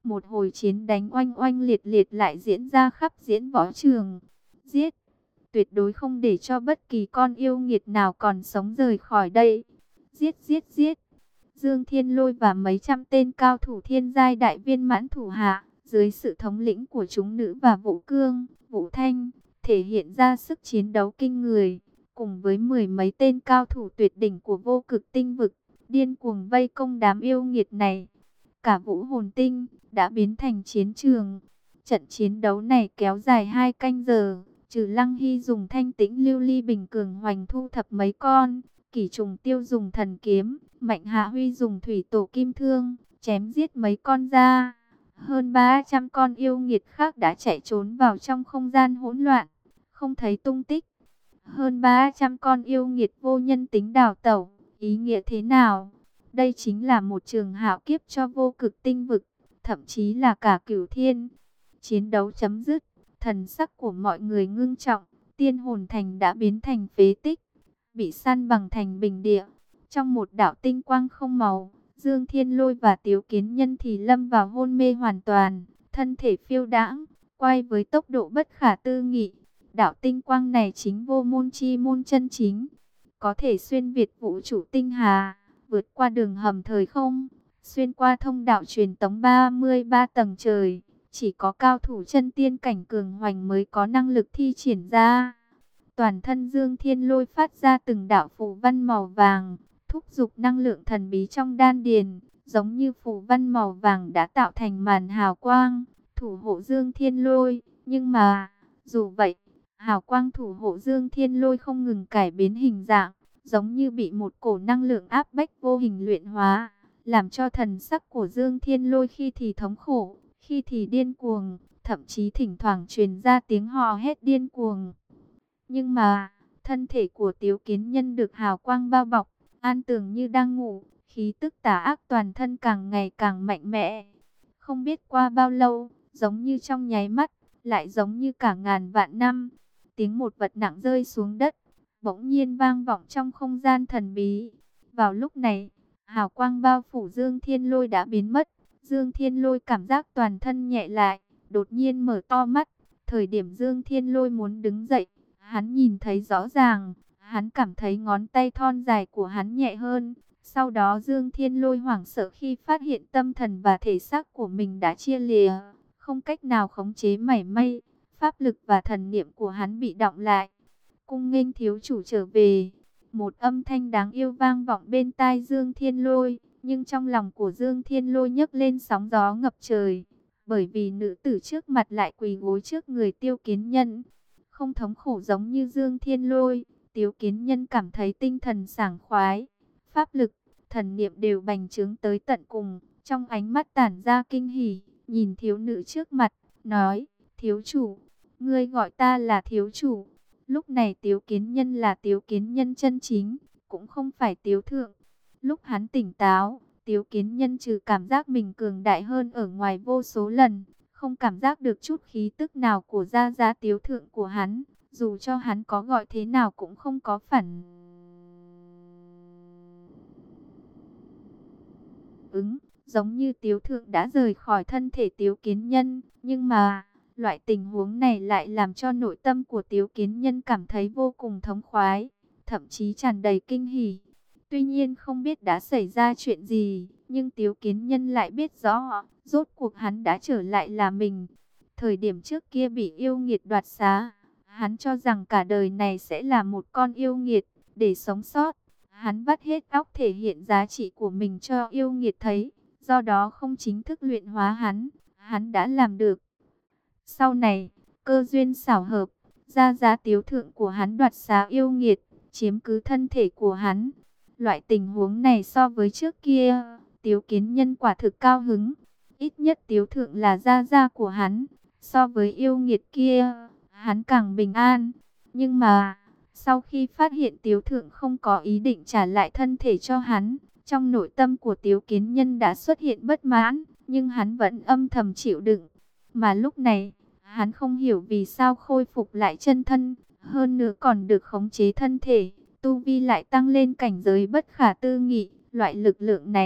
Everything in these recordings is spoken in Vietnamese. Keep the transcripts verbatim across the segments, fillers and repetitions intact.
Một hồi chiến đánh oanh oanh liệt liệt lại diễn ra khắp diễn võ trường. Giết! Tuyệt đối không để cho bất kỳ con yêu nghiệt nào còn sống rời khỏi đây. Giết giết giết! Dương Thiên Lôi và mấy trăm tên cao thủ thiên giai đại viên mãn thủ hạ, dưới sự thống lĩnh của chúng nữ và Vũ Cương, Vũ Thanh, thể hiện ra sức chiến đấu kinh người, cùng với mười mấy tên cao thủ tuyệt đỉnh của vô cực tinh vực, điên cuồng vây công đám yêu nghiệt này. Cả Vũ Hồn Tinh đã biến thành chiến trường. Trận chiến đấu này kéo dài hai canh giờ, trừ Lăng Hy dùng thanh tĩnh lưu ly bình cường hoành thu thập mấy con, Kỷ Trùng Tiêu dùng thần kiếm, Mạnh Hạ Huy dùng thủy tổ kim thương, chém giết mấy con ra. Hơn ba trăm con yêu nghiệt khác đã chạy trốn vào trong không gian hỗn loạn, không thấy tung tích. Hơn ba trăm con yêu nghiệt vô nhân tính đào tẩu, ý nghĩa thế nào? Đây chính là một trường hạo kiếp cho vô cực tinh vực, thậm chí là cả cửu thiên. Chiến đấu chấm dứt, thần sắc của mọi người ngưng trọng, Tiên Hồn Thành đã biến thành phế tích, bị san bằng thành bình địa. Trong một đạo tinh quang không màu, Dương Thiên Lôi và Tiếu Kiến Nhân thì lâm vào hôn mê hoàn toàn, thân thể phiêu đãng, quay với tốc độ bất khả tư nghị. Đạo tinh quang này chính vô môn chi môn chân chính, có thể xuyên việt vũ trụ tinh hà, vượt qua đường hầm thời không, xuyên qua thông đạo truyền tống ba mươi ba tầng trời. Chỉ có cao thủ chân tiên cảnh cường hoành mới có năng lực thi triển ra. Toàn thân Dương Thiên Lôi phát ra từng đạo phù văn màu vàng, thúc giục năng lượng thần bí trong đan điền, giống như phù văn màu vàng đã tạo thành màn hào quang, thủ hộ Dương Thiên Lôi. Nhưng mà, dù vậy, hào quang thủ hộ Dương Thiên Lôi không ngừng cải biến hình dạng, giống như bị một cổ năng lượng áp bách vô hình luyện hóa, làm cho thần sắc của Dương Thiên Lôi khi thì thống khổ, khi thì điên cuồng, thậm chí thỉnh thoảng truyền ra tiếng hò hét điên cuồng. Nhưng mà, thân thể của Tiếu Kiến Nhân được hào quang bao bọc, an tường như đang ngủ, khí tức tà ác toàn thân càng ngày càng mạnh mẽ. Không biết qua bao lâu, giống như trong nháy mắt, lại giống như cả ngàn vạn năm. Tiếng một vật nặng rơi xuống đất, bỗng nhiên vang vọng trong không gian thần bí. Vào lúc này, hào quang bao phủ Dương Thiên Lôi đã biến mất. Dương Thiên Lôi cảm giác toàn thân nhẹ lại, đột nhiên mở to mắt. Thời điểm Dương Thiên Lôi muốn đứng dậy, hắn nhìn thấy rõ ràng, hắn cảm thấy ngón tay thon dài của hắn nhẹ hơn. Sau đó Dương Thiên Lôi hoảng sợ khi phát hiện tâm thần và thể xác của mình đã chia lìa, không cách nào khống chế mảy may. Pháp lực và thần niệm của hắn bị đọng lại. Cung nghênh thiếu chủ trở về. Một âm thanh đáng yêu vang vọng bên tai Dương Thiên Lôi. Nhưng trong lòng của Dương Thiên Lôi nhấc lên sóng gió ngập trời. Bởi vì nữ tử trước mặt lại quỳ gối trước người Tiêu Kiến Nhân. Không thống khổ giống như Dương Thiên Lôi, Tiêu Kiến Nhân cảm thấy tinh thần sảng khoái. Pháp lực, thần niệm đều bành trướng tới tận cùng. Trong ánh mắt tản ra kinh hỉ, nhìn thiếu nữ trước mặt, nói, thiếu chủ, ngươi gọi ta là thiếu chủ. Lúc này Tiếu Kiến Nhân là Tiếu Kiến Nhân chân chính, cũng không phải Tiếu Thượng. Lúc hắn tỉnh táo, Tiếu Kiến Nhân trừ cảm giác mình cường đại hơn ở ngoài vô số lần, không cảm giác được chút khí tức nào của gia gia Tiếu Thượng của hắn. Dù cho hắn có gọi thế nào cũng không có phản ứng, giống như Tiếu Thượng đã rời khỏi thân thể Tiếu Kiến Nhân. Nhưng mà, loại tình huống này lại làm cho nội tâm của Tiếu Kiến Nhân cảm thấy vô cùng thống khoái, thậm chí tràn đầy kinh hỉ. Tuy nhiên không biết đã xảy ra chuyện gì, nhưng Tiếu Kiến Nhân lại biết rõ, rốt cuộc hắn đã trở lại là mình. Thời điểm trước kia bị yêu nghiệt đoạt xá, hắn cho rằng cả đời này sẽ là một con yêu nghiệt, để sống sót. Hắn vắt hết óc thể hiện giá trị của mình cho yêu nghiệt thấy, do đó không chính thức luyện hóa hắn, hắn đã làm được. Sau này, cơ duyên xảo hợp, gia gia Tiếu Thượng của hắn đoạt xá yêu nghiệt, chiếm cứ thân thể của hắn. Loại tình huống này so với trước kia, Tiếu Kiến Nhân quả thực cao hứng. Ít nhất Tiếu Thượng là gia gia của hắn, so với yêu nghiệt kia, hắn càng bình an. Nhưng mà, sau khi phát hiện Tiếu Thượng không có ý định trả lại thân thể cho hắn, trong nội tâm của Tiếu Kiến Nhân đã xuất hiện bất mãn, nhưng hắn vẫn âm thầm chịu đựng. Mà lúc này, hắn không hiểu vì sao khôi phục lại chân thân, hơn nữa còn được khống chế thân thể, tu vi lại tăng lên cảnh giới bất khả tư nghị. Loại lực lượng này,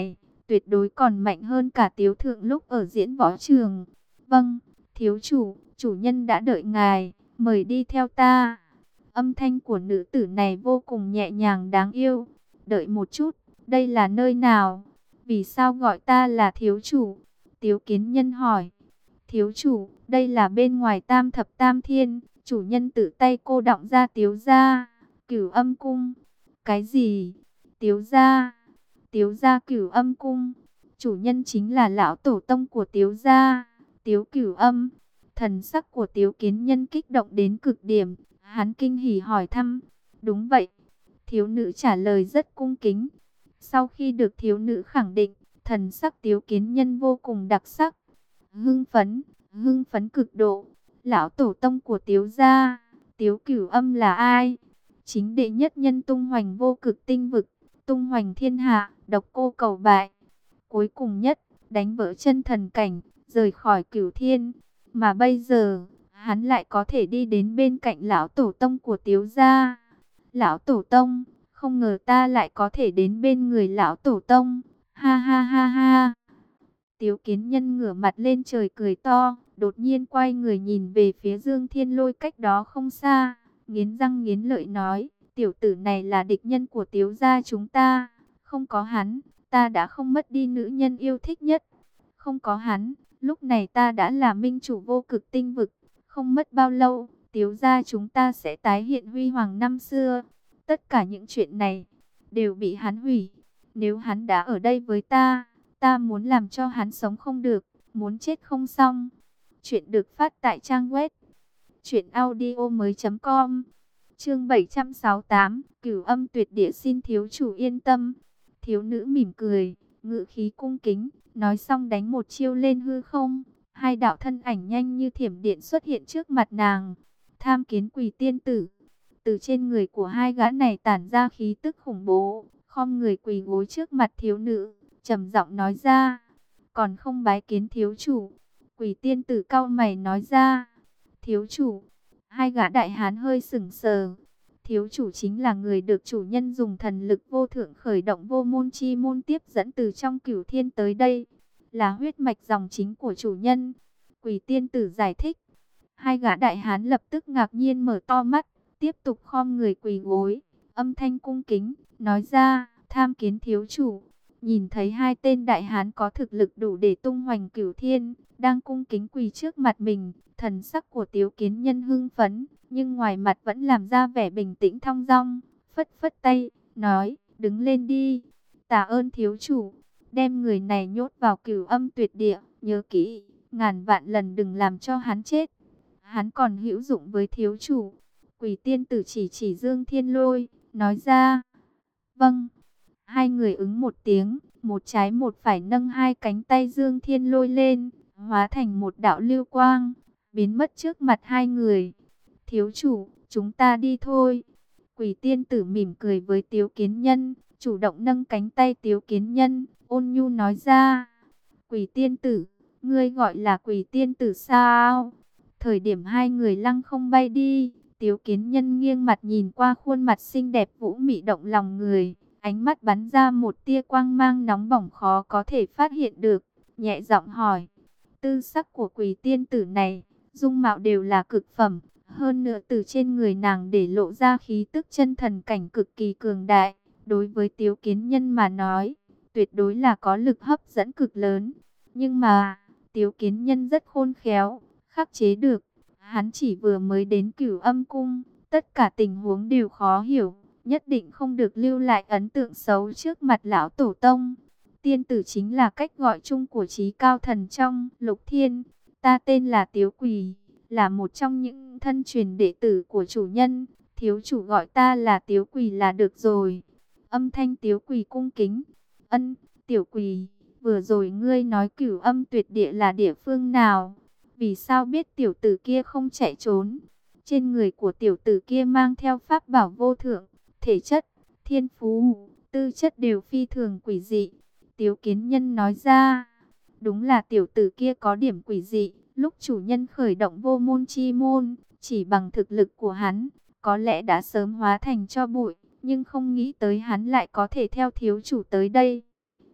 tuyệt đối còn mạnh hơn cả Tiếu Thượng lúc ở diễn võ trường. Vâng, thiếu chủ, chủ nhân đã đợi ngài, mời đi theo ta. Âm thanh của nữ tử này vô cùng nhẹ nhàng đáng yêu. Đợi một chút, đây là nơi nào? Vì sao gọi ta là thiếu chủ? Tiếu Kiến Nhân hỏi. Thiếu chủ, đây là bên ngoài Tam Thập Tam Thiên, chủ nhân tự tay cô đọng ra Tiếu gia, Cửu Âm cung. Cái gì? Tiếu gia? Tiếu gia Cửu Âm cung? Chủ nhân chính là lão tổ tông của Tiếu gia, Tiếu Cửu Âm. Thần sắc của Tiếu Kiến Nhân kích động đến cực điểm, hắn kinh hỉ hỏi thăm. Đúng vậy. Thiếu nữ trả lời rất cung kính. Sau khi được thiếu nữ khẳng định, thần sắc Tiếu Kiến Nhân vô cùng đặc sắc. Hưng phấn, hưng phấn cực độ. Lão tổ tông của Tiếu gia, Tiếu Cửu Âm là ai? Chính đệ nhất nhân tung hoành vô cực tinh vực, tung hoành thiên hạ, độc cô cầu bại. Cuối cùng nhất, đánh vỡ chân thần cảnh, rời khỏi Cửu Thiên. Mà bây giờ, hắn lại có thể đi đến bên cạnh lão tổ tông của Tiếu gia. Lão tổ tông, không ngờ ta lại có thể đến bên người lão tổ tông. Ha ha ha ha. Tiếu Kiến Nhân ngửa mặt lên trời cười to, đột nhiên quay người nhìn về phía Dương Thiên Lôi cách đó không xa, nghiến răng nghiến lợi nói, tiểu tử này là địch nhân của Tiếu gia chúng ta, không có hắn, ta đã không mất đi nữ nhân yêu thích nhất. Không có hắn, lúc này ta đã là minh chủ vô cực tinh vực, không mất bao lâu, Tiếu gia chúng ta sẽ tái hiện huy hoàng năm xưa. Tất cả những chuyện này đều bị hắn hủy. Nếu hắn đã ở đây với ta, ta muốn làm cho hắn sống không được, muốn chết không xong. Chuyện được phát tại trang web truyện audio mới chấm com. Chương bảy trăm sáu mươi tám, Cửu Âm tuyệt địa, xin thiếu chủ yên tâm. Thiếu nữ mỉm cười, ngữ khí cung kính, nói xong đánh một chiêu lên hư không. Hai đạo thân ảnh nhanh như thiểm điện xuất hiện trước mặt nàng. Tham Kiến Quỳ tiên tử. Từ trên người của hai gã này tản ra khí tức khủng bố, khom người quỳ gối trước mặt thiếu nữ, trầm giọng nói ra, còn không bái kiến thiếu chủ. Quỳ tiên tử cau mày nói ra, thiếu chủ. Hai gã đại hán hơi sững sờ. Thiếu chủ chính là người được chủ nhân dùng thần lực vô thượng khởi động vô môn chi môn tiếp dẫn từ trong Cửu Thiên tới đây, là huyết mạch dòng chính của chủ nhân. Quỳ tiên tử giải thích. Hai gã đại hán lập tức ngạc nhiên mở to mắt, tiếp tục khom người quỳ gối, âm thanh cung kính, nói ra, tham kiến thiếu chủ. Nhìn thấy hai tên đại hán có thực lực đủ để tung hoành Cửu Thiên, đang cung kính quỳ trước mặt mình, thần sắc của Tiếu Kiến Nhân hưng phấn, nhưng ngoài mặt vẫn làm ra vẻ bình tĩnh thong dong, phất phất tay, nói, đứng lên đi. Tạ ơn thiếu chủ, đem người này nhốt vào Cửu Âm tuyệt địa, nhớ kỹ, ngàn vạn lần đừng làm cho hắn chết. Hắn còn hữu dụng với thiếu chủ. Quỳ tiên tử chỉ chỉ Dương Thiên Lôi, nói ra. Vâng. Hai người ứng một tiếng, một trái một phải nâng hai cánh tay Dương Thiên Lôi lên, hóa thành một đạo lưu quang, biến mất trước mặt hai người. Thiếu chủ, chúng ta đi thôi. Quỳ tiên tử mỉm cười với Tiếu Kiến Nhân, chủ động nâng cánh tay Tiếu Kiến Nhân, ôn nhu nói ra. Quỳ tiên tử, ngươi gọi là Quỳ tiên tử sao? Thời điểm hai người lăng không bay đi, Tiếu Kiến Nhân nghiêng mặt nhìn qua khuôn mặt xinh đẹp vũ mị động lòng người, ánh mắt bắn ra một tia quang mang nóng bỏng khó có thể phát hiện được, nhẹ giọng hỏi. Tư sắc của Quỳ tiên tử này, dung mạo đều là cực phẩm, hơn nữa từ trên người nàng để lộ ra khí tức chân thần cảnh cực kỳ cường đại, đối với Tiếu Kiến Nhân mà nói, tuyệt đối là có lực hấp dẫn cực lớn. Nhưng mà, Tiếu Kiến Nhân rất khôn khéo, khắc chế được. Hắn chỉ vừa mới đến Cửu Âm cung, tất cả tình huống đều khó hiểu, nhất định không được lưu lại ấn tượng xấu trước mặt lão tổ tông. Tiên tử chính là cách gọi chung của trí cao thần trong Lục Thiên. Ta tên là Tiếu Quỳ, là một trong những thân truyền đệ tử của chủ nhân. Thiếu chủ gọi ta là Tiếu Quỳ là được rồi. Âm thanh Tiếu Quỳ cung kính. Ân, Tiểu Quỳ, vừa rồi ngươi nói Cửu Âm tuyệt địa là địa phương nào? Vì sao biết tiểu tử kia không chạy trốn? Trên người của tiểu tử kia mang theo pháp bảo vô thượng, thể chất, thiên phú, tư chất đều phi thường quỷ dị. Tiếu Kiến Nhân nói ra, đúng là tiểu tử kia có điểm quỷ dị. Lúc chủ nhân khởi động vô môn chi môn, chỉ bằng thực lực của hắn, có lẽ đã sớm hóa thành tro bụi, nhưng không nghĩ tới hắn lại có thể theo thiếu chủ tới đây.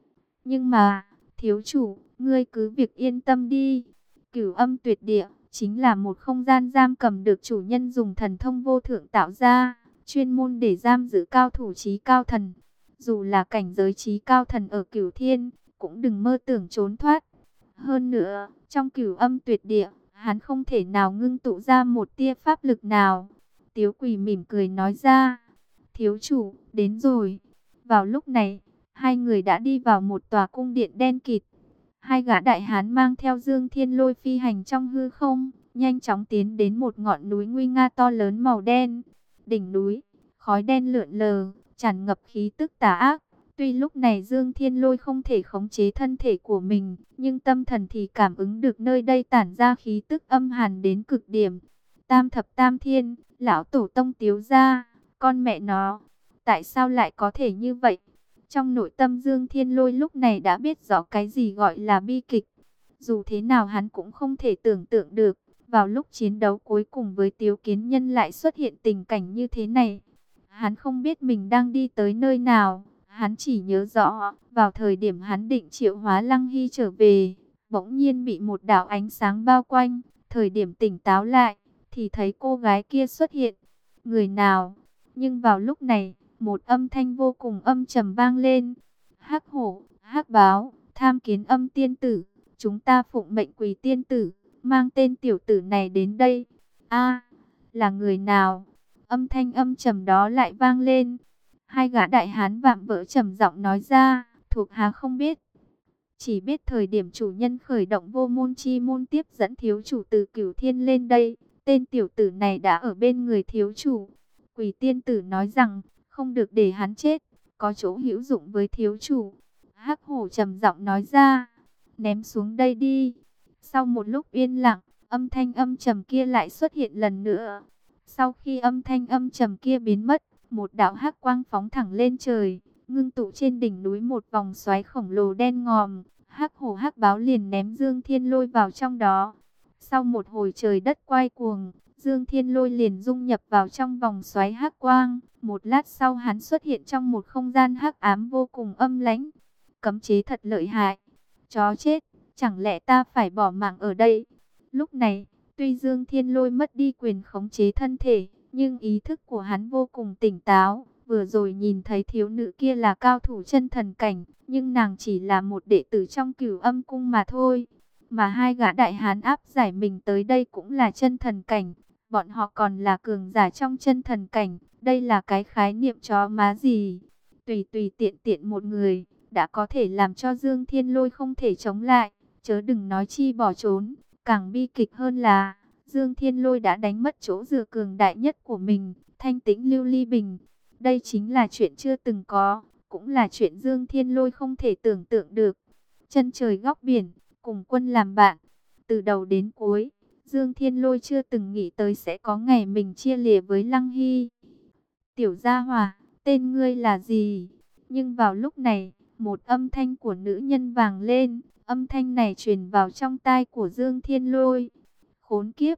Nhưng mà, thiếu chủ, ngươi cứ việc yên tâm đi. Cửu Âm Tuyệt Địa chính là một không gian giam cầm được chủ nhân dùng thần thông vô thượng tạo ra, chuyên môn để giam giữ cao thủ chí cao thần. Dù là cảnh giới chí cao thần ở Cửu Thiên, cũng đừng mơ tưởng trốn thoát. Hơn nữa, trong Cửu Âm Tuyệt Địa, hắn không thể nào ngưng tụ ra một tia pháp lực nào. Tiếu Quỳ mỉm cười nói ra, thiếu chủ, đến rồi. Vào lúc này, hai người đã đi vào một tòa cung điện đen kịt. Hai gã đại hán mang theo Dương Thiên Lôi phi hành trong hư không, nhanh chóng tiến đến một ngọn núi nguy nga to lớn màu đen. Đỉnh núi, khói đen lượn lờ, tràn ngập khí tức tà ác. Tuy lúc này Dương Thiên Lôi không thể khống chế thân thể của mình, nhưng tâm thần thì cảm ứng được nơi đây tản ra khí tức âm hàn đến cực điểm. Tam thập tam thiên, lão tổ tông Tiếu gia, con mẹ nó, tại sao lại có thể như vậy? Trong nội tâm Dương Thiên Lôi lúc này đã biết rõ cái gì gọi là bi kịch. Dù thế nào hắn cũng không thể tưởng tượng được, vào lúc chiến đấu cuối cùng với Tiếu Kiến Nhân lại xuất hiện tình cảnh như thế này. Hắn không biết mình đang đi tới nơi nào, hắn chỉ nhớ rõ, vào thời điểm hắn định triệu hóa Lăng Hy trở về, bỗng nhiên bị một đạo ánh sáng bao quanh, thời điểm tỉnh táo lại, thì thấy cô gái kia xuất hiện. Người nào? Nhưng vào lúc này, một âm thanh vô cùng âm trầm vang lên. Hắc hổ, hắc báo, tham kiến âm tiên tử, chúng ta phụng mệnh Quỳ tiên tử, mang tên tiểu tử này đến đây. A, là người nào? Âm thanh âm trầm đó lại vang lên. Hai gã đại hán vạm vỡ trầm giọng nói ra, thuộc hạ không biết. Chỉ biết thời điểm chủ nhân khởi động vô môn chi môn tiếp dẫn thiếu chủ từ Cửu Thiên lên đây, tên tiểu tử này đã ở bên người thiếu chủ. Quỳ tiên tử nói rằng, không được để hắn chết, có chỗ hữu dụng với thiếu chủ. Hắc hổ trầm giọng nói ra, ném xuống đây đi. Sau một lúc yên lặng, âm thanh âm trầm kia lại xuất hiện lần nữa. Sau khi âm thanh âm trầm kia biến mất, một đạo hắc quang phóng thẳng lên trời, ngưng tụ trên đỉnh núi một vòng xoáy khổng lồ đen ngòm. Hắc hổ hắc báo liền ném Dương Thiên Lôi vào trong đó. Sau một hồi trời đất quay cuồng, Dương Thiên Lôi liền dung nhập vào trong vòng xoáy hắc quang. Một lát sau hắn xuất hiện trong một không gian hắc ám vô cùng âm lãnh. Cấm chế thật lợi hại. Chó chết, chẳng lẽ ta phải bỏ mạng ở đây? Lúc này, tuy Dương Thiên Lôi mất đi quyền khống chế thân thể, nhưng ý thức của hắn vô cùng tỉnh táo. Vừa rồi nhìn thấy thiếu nữ kia là cao thủ chân thần cảnh, nhưng nàng chỉ là một đệ tử trong Cửu Âm cung mà thôi. Mà hai gã đại hán áp giải mình tới đây cũng là chân thần cảnh. Bọn họ còn là cường giả trong chân thần cảnh. Đây là cái khái niệm chó má gì? Tùy tùy tiện tiện một người, đã có thể làm cho Dương Thiên Lôi không thể chống lại. Chớ đừng nói chi bỏ trốn. Càng bi kịch hơn là, Dương Thiên Lôi đã đánh mất chỗ dựa cường đại nhất của mình, thanh tĩnh lưu ly bình. Đây chính là chuyện chưa từng có, cũng là chuyện Dương Thiên Lôi không thể tưởng tượng được. Chân trời góc biển, cùng quân làm bạn. Từ đầu đến cuối, Dương Thiên Lôi chưa từng nghĩ tới sẽ có ngày mình chia lìa với Lăng Hy. Tiểu Gia Hòa, tên ngươi là gì? Nhưng vào lúc này, một âm thanh của nữ nhân vang lên. Âm thanh này truyền vào trong tai của Dương Thiên Lôi. Khốn kiếp!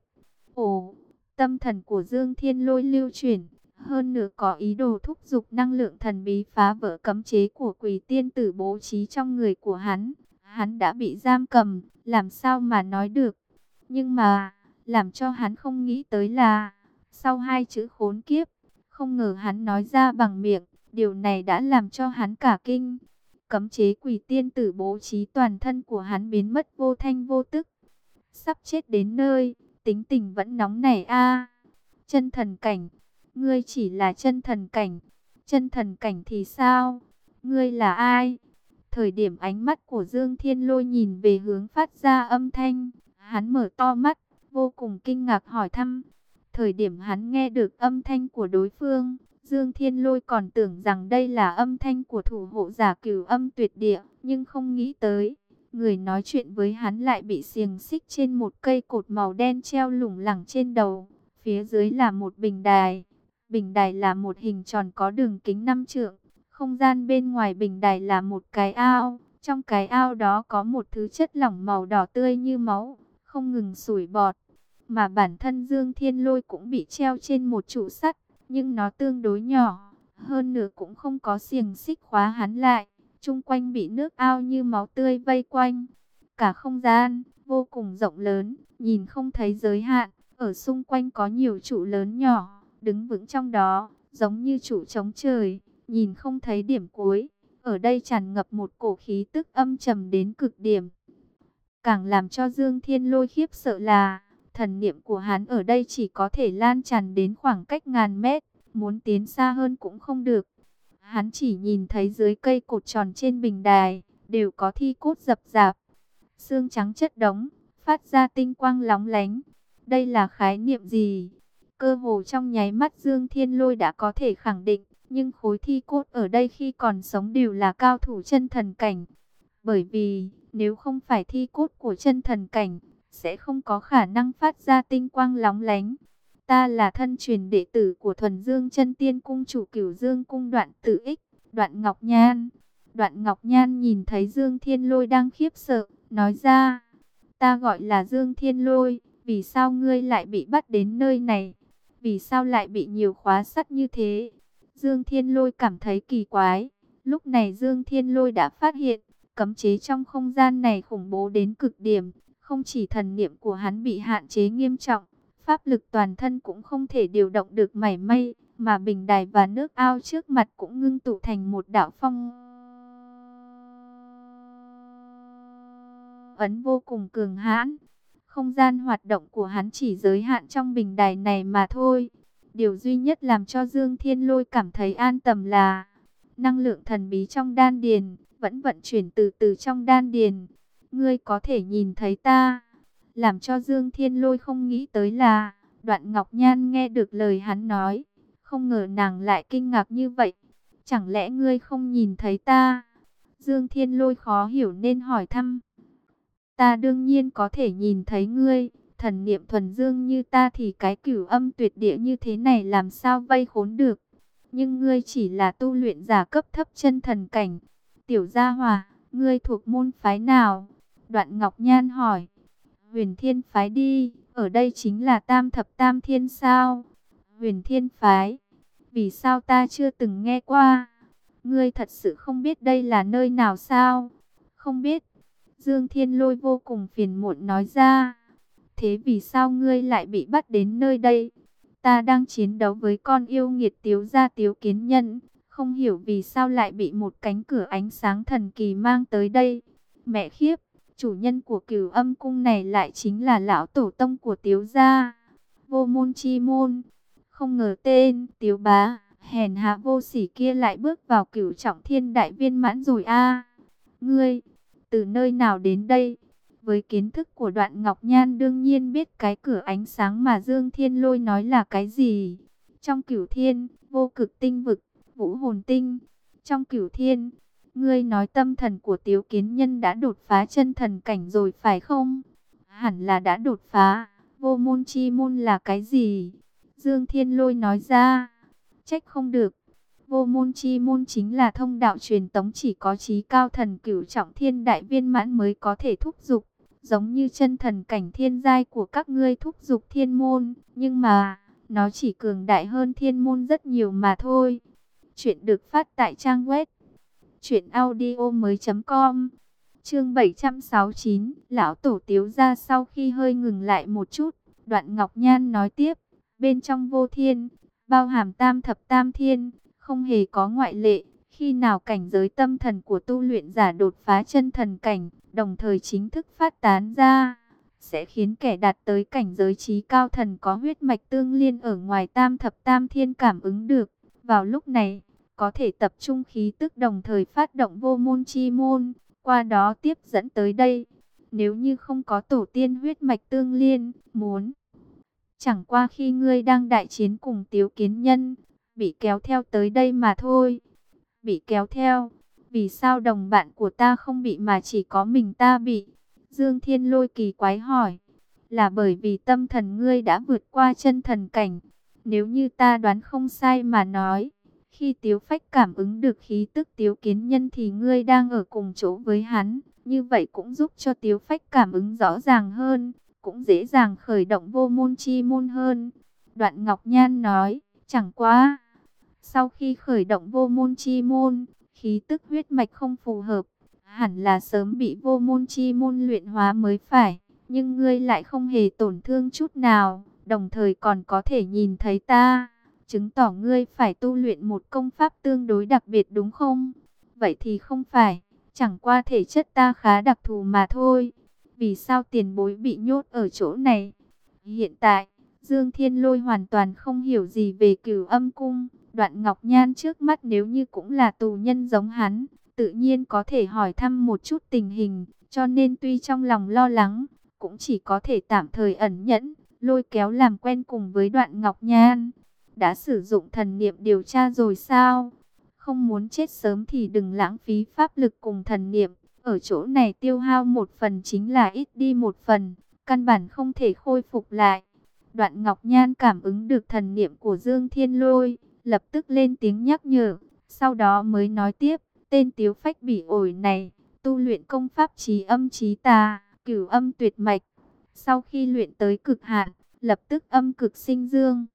Ồ, tâm thần của Dương Thiên Lôi lưu chuyển. Hơn nữa có ý đồ thúc giục năng lượng thần bí phá vỡ cấm chế của Quỳ tiên tử bố trí trong người của hắn. Hắn đã bị giam cầm, làm sao mà nói được. Nhưng mà, làm cho hắn không nghĩ tới là, sau hai chữ khốn kiếp, không ngờ hắn nói ra bằng miệng, điều này đã làm cho hắn cả kinh. Cấm chế Quỳ tiên tử bố trí toàn thân của hắn biến mất vô thanh vô tức. Sắp chết đến nơi, tính tình vẫn nóng nảy a. Chân thần cảnh, ngươi chỉ là chân thần cảnh. Chân thần cảnh thì sao? Ngươi là ai? Thời điểm ánh mắt của Dương Thiên Lôi nhìn về hướng phát ra âm thanh, hắn mở to mắt, vô cùng kinh ngạc hỏi thăm. Thời điểm hắn nghe được âm thanh của đối phương, Dương Thiên Lôi còn tưởng rằng đây là âm thanh của thủ hộ giả Cửu Âm Tuyệt Địa, nhưng không nghĩ tới, người nói chuyện với hắn lại bị xiềng xích trên một cây cột màu đen treo lủng lẳng trên đầu. Phía dưới là một bình đài. Bình đài là một hình tròn có đường kính năm trượng. Không gian bên ngoài bình đài là một cái ao. Trong cái ao đó có một thứ chất lỏng màu đỏ tươi như máu, không ngừng sủi bọt. Mà bản thân Dương Thiên Lôi cũng bị treo trên một trụ sắt, nhưng nó tương đối nhỏ. Hơn nữa cũng không có xiềng xích khóa hắn lại. chung quanh bị nước ao như máu tươi vây quanh. Cả không gian vô cùng rộng lớn, nhìn không thấy giới hạn, ở xung quanh có nhiều trụ lớn nhỏ, đứng vững trong đó, giống như trụ chống trời, nhìn không thấy điểm cuối. Ở đây tràn ngập một cổ khí tức âm trầm đến cực điểm. Càng làm cho Dương Thiên Lôi khiếp sợ là, thần niệm của hắn ở đây chỉ có thể lan tràn đến khoảng cách ngàn mét, muốn tiến xa hơn cũng không được. Hắn chỉ nhìn thấy dưới cây cột tròn trên bình đài, đều có thi cốt rập rạp, xương trắng chất đống, phát ra tinh quang lóng lánh. Đây là khái niệm gì? Cơ hồ trong nháy mắt Dương Thiên Lôi đã có thể khẳng định, nhưng khối thi cốt ở đây khi còn sống đều là cao thủ chân thần cảnh. Bởi vì, nếu không phải thi cốt của chân thần cảnh, sẽ không có khả năng phát ra tinh quang lóng lánh. Ta là thân truyền đệ tử của Thuần Dương Chân Tiên Cung chủ Cửu Dương Cung Đoạn Tử Ích, Đoạn Ngọc Nhan. Đoạn Ngọc Nhan nhìn thấy Dương Thiên Lôi đang khiếp sợ, nói ra: "Ta gọi là Dương Thiên Lôi, vì sao ngươi lại bị bắt đến nơi này? Vì sao lại bị nhiều khóa sắt như thế?" Dương Thiên Lôi cảm thấy kỳ quái. Lúc này Dương Thiên Lôi đã phát hiện, cấm chế trong không gian này khủng bố đến cực điểm. Không chỉ thần niệm của hắn bị hạn chế nghiêm trọng, pháp lực toàn thân cũng không thể điều động được mảy may, mà bình đài và nước ao trước mặt cũng ngưng tụ thành một đạo phong ấn vô cùng cường hãn. Không gian hoạt động của hắn chỉ giới hạn trong bình đài này mà thôi. Điều duy nhất làm cho Dương Thiên Lôi cảm thấy an tâm là năng lượng thần bí trong đan điền vẫn vận chuyển từ từ trong đan điền. Ngươi có thể nhìn thấy ta. Làm cho Dương Thiên Lôi không nghĩ tới là Đoạn Ngọc Nhan nghe được lời hắn nói, không ngờ nàng lại kinh ngạc như vậy. Chẳng lẽ ngươi không nhìn thấy ta? Dương Thiên Lôi khó hiểu nên hỏi thăm. Ta đương nhiên có thể nhìn thấy ngươi. Thần niệm thuần dương như ta thì cái cửu âm tuyệt địa như thế này làm sao vây khốn được. Nhưng ngươi chỉ là tu luyện giả cấp thấp chân thần cảnh. Tiểu gia hòa, ngươi thuộc môn phái nào? Đoạn Ngọc Nhan hỏi. Huyền Thiên phái đi, ở đây chính là Tam Thập Tam Thiên sao? Huyền Thiên phái, vì sao ta chưa từng nghe qua? Ngươi thật sự không biết đây là nơi nào sao? Không biết. Dương Thiên Lôi vô cùng phiền muộn nói ra. Thế vì sao ngươi lại bị bắt đến nơi đây? Ta đang chiến đấu với con yêu nghiệt Tiếu gia Tiếu Kiến Nhân, không hiểu vì sao lại bị một cánh cửa ánh sáng thần kỳ mang tới đây. Mẹ khiếp, chủ nhân của Cửu Âm Cung này lại chính là lão tổ tông của Tiếu gia, Vô Môn Chi Môn. Không ngờ tên Tiếu bá hèn hạ vô sỉ kia lại bước vào Cửu Trọng Thiên đại viên mãn rồi a. Ngươi từ nơi nào đến đây? Với kiến thức của Đoạn Ngọc Nhan đương nhiên biết cái cửa ánh sáng mà Dương Thiên Lôi nói là cái gì. Trong Cửu Thiên, Vô Cực Tinh Vực, Vũ Hồn Tinh. Trong Cửu Thiên, ngươi nói tâm thần của Tiếu Kiến Nhân đã đột phá chân thần cảnh rồi phải không? Hẳn là đã đột phá. Vô Môn Chi Môn là cái gì? Dương Thiên Lôi nói ra. Trách không được. Vô Môn Chi Môn chính là thông đạo truyền tống chỉ có chí cao thần Cửu Trọng Thiên đại viên mãn mới có thể thúc giục. Giống như chân thần cảnh thiên giai của các ngươi thúc giục thiên môn. Nhưng mà, nó chỉ cường đại hơn thiên môn rất nhiều mà thôi. Chuyện được phát tại trang web truyện audio mới chấm com. Chương bảy trăm sáu mươi chín, lão tổ Tiếu gia. Sau khi hơi ngừng lại một chút, Đoạn Ngọc Nhan nói tiếp, bên trong vô thiên, bao hàm tam thập tam thiên, không hề có ngoại lệ. Khi nào cảnh giới tâm thần của tu luyện giả đột phá chân thần cảnh, đồng thời chính thức phát tán ra, sẽ khiến kẻ đạt tới cảnh giới trí cao thần có huyết mạch tương liên ở ngoài tam thập tam thiên cảm ứng được. Vào lúc này, có thể tập trung khí tức đồng thời phát động vô môn chi môn, qua đó tiếp dẫn tới đây. Nếu như không có tổ tiên huyết mạch tương liên, muốn chẳng qua khi ngươi đang đại chiến cùng Tiếu Kiến Nhân, bị kéo theo tới đây mà thôi. Bị kéo theo, vì sao đồng bạn của ta không bị mà chỉ có mình ta bị? Dương Thiên Lôi kỳ quái hỏi. Là bởi vì tâm thần ngươi đã vượt qua chân thần cảnh. Nếu như ta đoán không sai mà nói, khi Tiếu Phách cảm ứng được khí tức Tiếu Kiến Nhân thì ngươi đang ở cùng chỗ với hắn. Như vậy cũng giúp cho Tiếu Phách cảm ứng rõ ràng hơn, cũng dễ dàng khởi động vô môn chi môn hơn. Đoạn Ngọc Nhan nói, chẳng quá. Sau khi khởi động vô môn chi môn, khí tức huyết mạch không phù hợp, hẳn là sớm bị vô môn chi môn luyện hóa mới phải, nhưng ngươi lại không hề tổn thương chút nào, đồng thời còn có thể nhìn thấy ta, chứng tỏ ngươi phải tu luyện một công pháp tương đối đặc biệt đúng không? Vậy thì không phải, chẳng qua thể chất ta khá đặc thù mà thôi. Vì sao tiền bối bị nhốt ở chỗ này? Hiện tại, Dương Thiên Lôi hoàn toàn không hiểu gì về Cửu Âm Cung. Đoạn Ngọc Nhan trước mắt nếu như cũng là tù nhân giống hắn, tự nhiên có thể hỏi thăm một chút tình hình, cho nên tuy trong lòng lo lắng, cũng chỉ có thể tạm thời ẩn nhẫn, lôi kéo làm quen cùng với Đoạn Ngọc Nhan. Đã sử dụng thần niệm điều tra rồi sao? Không muốn chết sớm thì đừng lãng phí pháp lực cùng thần niệm. Ở chỗ này tiêu hao một phần chính là ít đi một phần, căn bản không thể khôi phục lại. Đoạn Ngọc Nhan cảm ứng được thần niệm của Dương Thiên Lôi, lập tức lên tiếng nhắc nhở, sau đó mới nói tiếp, tên tiếu phách bỉ ổi này, tu luyện công pháp trí âm trí tà, cửu âm tuyệt mạch. Sau khi luyện tới cực hạn, lập tức âm cực sinh dương.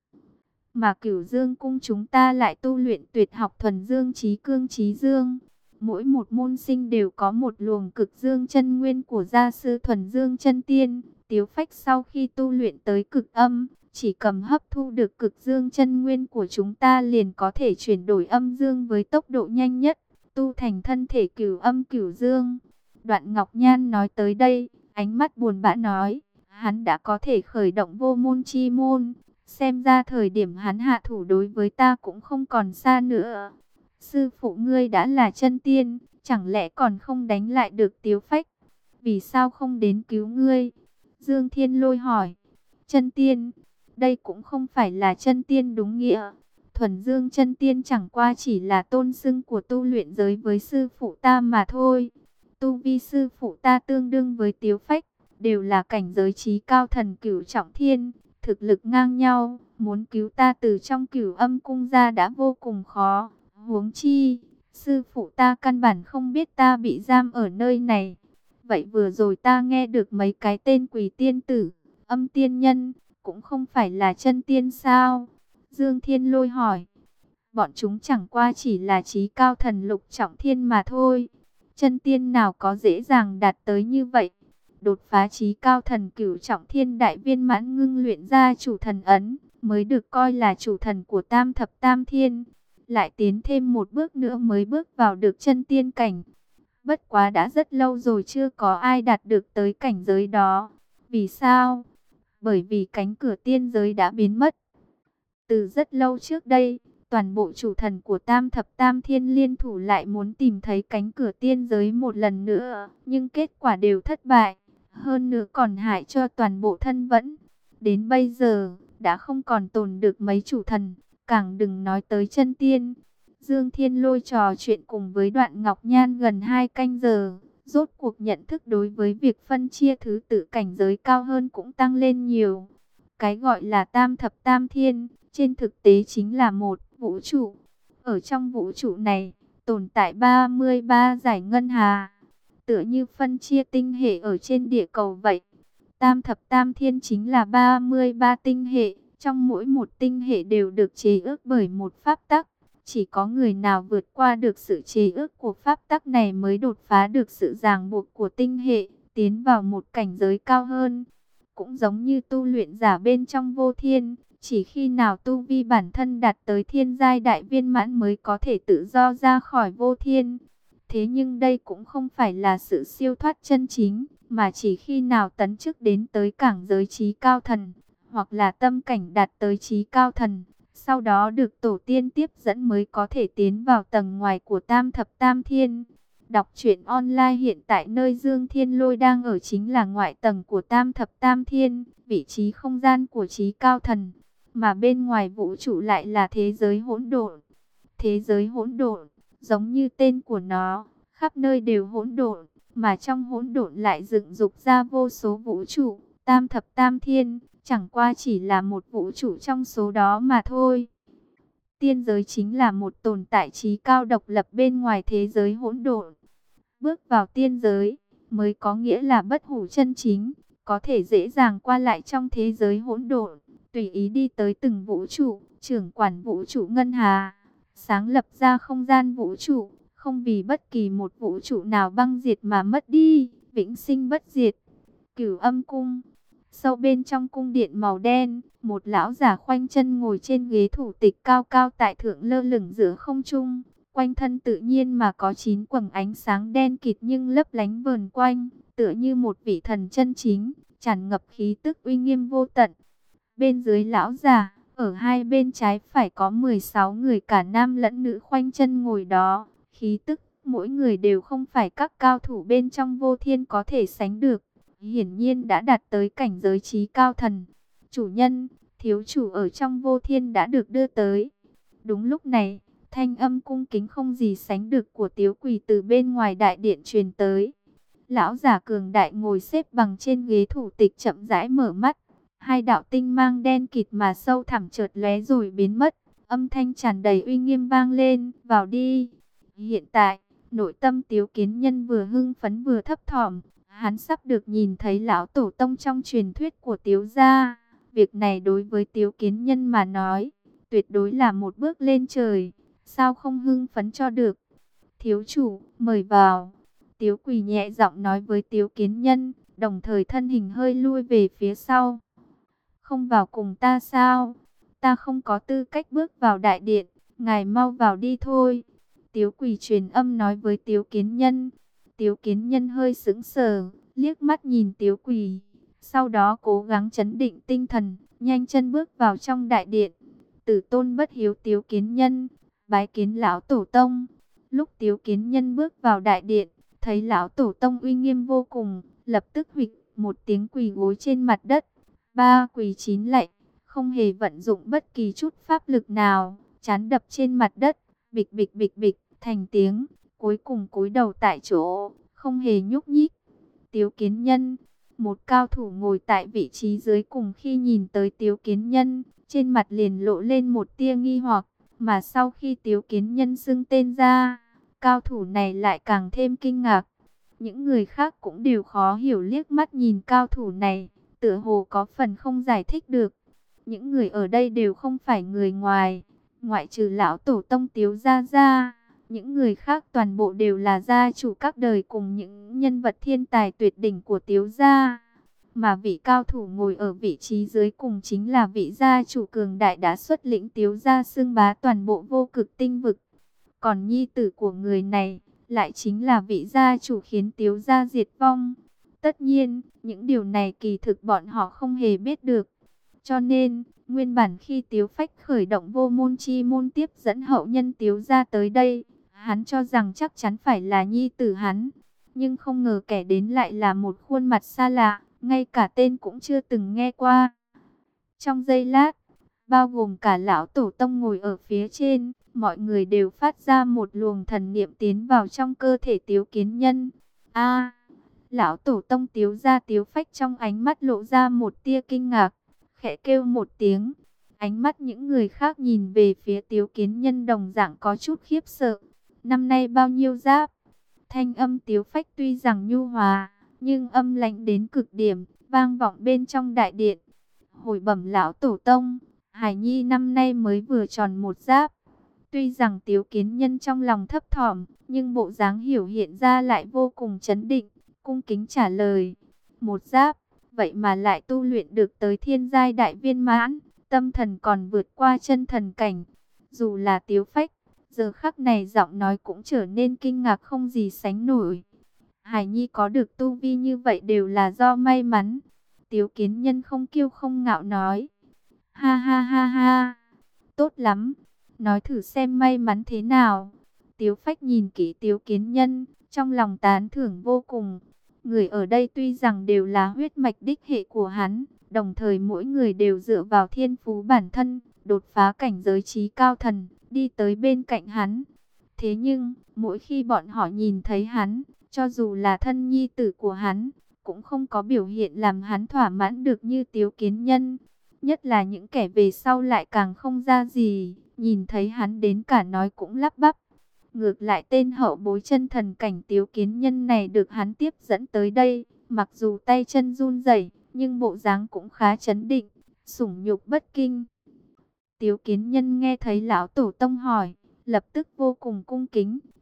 Mà Cửu Dương cung chúng ta lại tu luyện tuyệt học thuần dương trí cương trí dương. Mỗi một môn sinh đều có một luồng cực dương chân nguyên của gia sư thuần dương chân tiên. Tiếu phách sau khi tu luyện tới cực âm, chỉ cầm hấp thu được cực dương chân nguyên của chúng ta liền có thể chuyển đổi âm dương với tốc độ nhanh nhất, tu thành thân thể cửu âm cửu dương. Đoạn Ngọc Nhan nói tới đây, ánh mắt buồn bã nói, hắn đã có thể khởi động vô môn chi môn. Xem ra thời điểm hắn hạ thủ đối với ta cũng không còn xa nữa. Sư phụ ngươi đã là chân tiên, chẳng lẽ còn không đánh lại được Tiếu Phách? Vì sao không đến cứu ngươi? Dương Thiên Lôi hỏi. Chân tiên, đây cũng không phải là chân tiên đúng nghĩa. Thuần dương chân tiên chẳng qua chỉ là tôn xưng của tu luyện giới với sư phụ ta mà thôi. Tu vi sư phụ ta tương đương với Tiếu Phách, đều là cảnh giới trí cao thần cửu trọng thiên. Thực lực ngang nhau, muốn cứu ta từ trong Cửu Âm cung ra đã vô cùng khó. Huống chi, sư phụ ta căn bản không biết ta bị giam ở nơi này. Vậy vừa rồi ta nghe được mấy cái tên Quỷ tiên tử, Âm tiên nhân, cũng không phải là chân tiên sao? Dương Thiên Lôi hỏi. Bọn chúng chẳng qua chỉ là trí cao thần lục trọng thiên mà thôi. Chân tiên nào có dễ dàng đạt tới như vậy? Đột phá chí cao thần cửu trọng thiên đại viên mãn ngưng luyện ra chủ thần ấn, mới được coi là chủ thần của tam thập tam thiên. Lại tiến thêm một bước nữa mới bước vào được chân tiên cảnh. Bất quá đã rất lâu rồi chưa có ai đạt được tới cảnh giới đó. Vì sao? Bởi vì cánh cửa tiên giới đã biến mất. Từ rất lâu trước đây, toàn bộ chủ thần của tam thập tam thiên liên thủ lại muốn tìm thấy cánh cửa tiên giới một lần nữa, nhưng kết quả đều thất bại. Hơn nữa còn hại cho toàn bộ thân vẫn. Đến bây giờ, đã không còn tồn được mấy chủ thần, càng đừng nói tới chân tiên. Dương Thiên Lôi trò chuyện cùng với Đoạn Ngọc Nhan gần hai canh giờ. Rốt cuộc nhận thức đối với việc phân chia thứ tự cảnh giới cao hơn cũng tăng lên nhiều. Cái gọi là tam thập tam thiên, trên thực tế chính là một vũ trụ. Ở trong vũ trụ này, tồn tại ba mươi ba giải ngân hà. Tựa như phân chia tinh hệ ở trên địa cầu vậy. Tam thập tam thiên chính là ba mươi ba tinh hệ. Trong mỗi một tinh hệ đều được chế ước bởi một pháp tắc. Chỉ có người nào vượt qua được sự chế ước của pháp tắc này mới đột phá được sự ràng buộc của tinh hệ, tiến vào một cảnh giới cao hơn. Cũng giống như tu luyện giả bên trong vô thiên, chỉ khi nào tu vi bản thân đạt tới thiên giai đại viên mãn mới có thể tự do ra khỏi vô thiên. Thế nhưng đây cũng không phải là sự siêu thoát chân chính, mà chỉ khi nào tấn chức đến tới cảng giới trí cao thần, hoặc là tâm cảnh đạt tới trí cao thần, sau đó được tổ tiên tiếp dẫn mới có thể tiến vào tầng ngoài của tam thập tam thiên. Đọc truyện online hiện tại nơi Dương Thiên Lôi đang ở chính là ngoại tầng của tam thập tam thiên, vị trí không gian của trí cao thần, mà bên ngoài vũ trụ lại là thế giới hỗn độn. Thế giới hỗn độn, giống như tên của nó, khắp nơi đều hỗn độn, mà trong hỗn độn lại dựng dục ra vô số vũ trụ, tam thập tam thiên, chẳng qua chỉ là một vũ trụ trong số đó mà thôi. Tiên giới chính là một tồn tại trí cao độc lập bên ngoài thế giới hỗn độn. Bước vào tiên giới, mới có nghĩa là bất hủ chân chính, có thể dễ dàng qua lại trong thế giới hỗn độn, tùy ý đi tới từng vũ trụ, trưởng quản vũ trụ ngân hà, sáng lập ra không gian vũ trụ, không vì bất kỳ một vũ trụ nào băng diệt mà mất đi, vĩnh sinh bất diệt. Cửu Âm Cung. Sâu bên trong cung điện màu đen, một lão giả khoanh chân ngồi trên ghế thủ tịch cao cao tại thượng lơ lửng giữa không trung. Quanh thân tự nhiên mà có chín quầng ánh sáng đen kịt nhưng lấp lánh vờn quanh, tựa như một vị thần chân chính, tràn ngập khí tức uy nghiêm vô tận. Bên dưới lão giả, ở hai bên trái phải có mười sáu người cả nam lẫn nữ khoanh chân ngồi đó, khí tức mỗi người đều không phải các cao thủ bên trong vô thiên có thể sánh được, hiển nhiên đã đạt tới cảnh giới trí cao thần. Chủ nhân, thiếu chủ ở trong vô thiên đã được đưa tới. Đúng lúc này, thanh âm cung kính không gì sánh được của Tiếu Quỳ từ bên ngoài đại điện truyền tới. Lão giả cường đại ngồi xếp bằng trên ghế thủ tịch chậm rãi mở mắt. Hai đạo tinh mang đen kịt mà sâu thẳm chợt lóe rồi biến mất. Âm thanh tràn đầy uy nghiêm vang lên, vào đi. Hiện tại, nội tâm Tiếu Kiến Nhân vừa hưng phấn vừa thấp thỏm. Hắn sắp được nhìn thấy lão tổ tông trong truyền thuyết của Tiếu gia. Việc này đối với Tiếu Kiến Nhân mà nói, tuyệt đối là một bước lên trời. Sao không hưng phấn cho được? Thiếu chủ, mời vào. Tiếu Quỳ nhẹ giọng nói với Tiếu Kiến Nhân, đồng thời thân hình hơi lui về phía sau. Không vào cùng ta sao? Ta không có tư cách bước vào đại điện, ngài mau vào đi thôi. Tiếu Quỳ truyền âm nói với Tiếu Kiến Nhân. Tiếu Kiến Nhân hơi sững sờ, liếc mắt nhìn Tiếu Quỳ, sau đó cố gắng trấn định tinh thần, nhanh chân bước vào trong đại điện. Tử tôn bất hiếu Tiếu Kiến Nhân, bái kiến lão tổ tông. Lúc Tiếu Kiến Nhân bước vào đại điện, thấy lão tổ tông uy nghiêm vô cùng, lập tức huỵch một tiếng quỳ gối trên mặt đất. Ba quỳ chín lạy, không hề vận dụng bất kỳ chút pháp lực nào, chán đập trên mặt đất, bịch bịch bịch bịch thành tiếng, cuối cùng cúi đầu tại chỗ, không hề nhúc nhích. Tiếu Kiến Nhân, một cao thủ ngồi tại vị trí dưới cùng khi nhìn tới Tiếu Kiến Nhân, trên mặt liền lộ lên một tia nghi hoặc, mà sau khi Tiếu Kiến Nhân xưng tên ra, cao thủ này lại càng thêm kinh ngạc. Những người khác cũng đều khó hiểu liếc mắt nhìn cao thủ này, tựa hồ có phần không giải thích được. Những người ở đây đều không phải người ngoài, ngoại trừ lão tổ tông Tiếu gia gia, những người khác toàn bộ đều là gia chủ các đời cùng những nhân vật thiên tài tuyệt đỉnh của Tiếu gia. Mà vị cao thủ ngồi ở vị trí dưới cùng chính là vị gia chủ cường đại đã xuất lĩnh Tiếu gia xưng bá toàn bộ vô cực tinh vực. Còn nhi tử của người này lại chính là vị gia chủ khiến Tiếu gia diệt vong. Tất nhiên, những điều này kỳ thực bọn họ không hề biết được. Cho nên, nguyên bản khi Tiếu Phách khởi động vô môn chi môn tiếp dẫn hậu nhân Tiếu gia tới đây, hắn cho rằng chắc chắn phải là nhi tử hắn. Nhưng không ngờ kẻ đến lại là một khuôn mặt xa lạ, ngay cả tên cũng chưa từng nghe qua. Trong giây lát, bao gồm cả lão tổ tông ngồi ở phía trên, mọi người đều phát ra một luồng thần niệm tiến vào trong cơ thể Tiếu Kiến Nhân. A, lão tổ tông Tiếu gia Tiếu Phách trong ánh mắt lộ ra một tia kinh ngạc, khẽ kêu một tiếng. Ánh mắt những người khác nhìn về phía Tiếu Kiến Nhân đồng dạng có chút khiếp sợ. Năm nay bao nhiêu giáp? Thanh âm Tiếu Phách tuy rằng nhu hòa, nhưng âm lãnh đến cực điểm, vang vọng bên trong đại điện. Hồi bẩm lão tổ tông, Hải Nhi năm nay mới vừa tròn một giáp. Tuy rằng Tiếu Kiến Nhân trong lòng thấp thỏm, nhưng bộ dáng hiểu hiện ra lại vô cùng chấn định, cung kính trả lời. Một giáp, vậy mà lại tu luyện được tới thiên giai đại viên mãn, tâm thần còn vượt qua chân thần cảnh. Dù là Tiếu Phách, giờ khắc này giọng nói cũng trở nên kinh ngạc không gì sánh nổi. Hải Nhi có được tu vi như vậy đều là do may mắn. Tiếu Kiến Nhân không kiêu không ngạo nói. Ha ha ha ha, tốt lắm, nói thử xem may mắn thế nào. Tiếu Phách nhìn kỹ Tiếu Kiến Nhân, trong lòng tán thưởng vô cùng. Người ở đây tuy rằng đều là huyết mạch đích hệ của hắn, đồng thời mỗi người đều dựa vào thiên phú bản thân, đột phá cảnh giới trí cao thần, đi tới bên cạnh hắn. Thế nhưng, mỗi khi bọn họ nhìn thấy hắn, cho dù là thân nhi tử của hắn, cũng không có biểu hiện làm hắn thỏa mãn được như Tiếu Kiến Nhân. Nhất là những kẻ về sau lại càng không ra gì, nhìn thấy hắn đến cả nói cũng lắp bắp. Ngược lại tên hậu bối chân thần cảnh Tiếu Kiến Nhân này được hắn tiếp dẫn tới đây, mặc dù tay chân run rẩy, nhưng bộ dáng cũng khá trấn định, sủng nhục bất kinh. Tiếu Kiến Nhân nghe thấy lão tổ tông hỏi, lập tức vô cùng cung kính,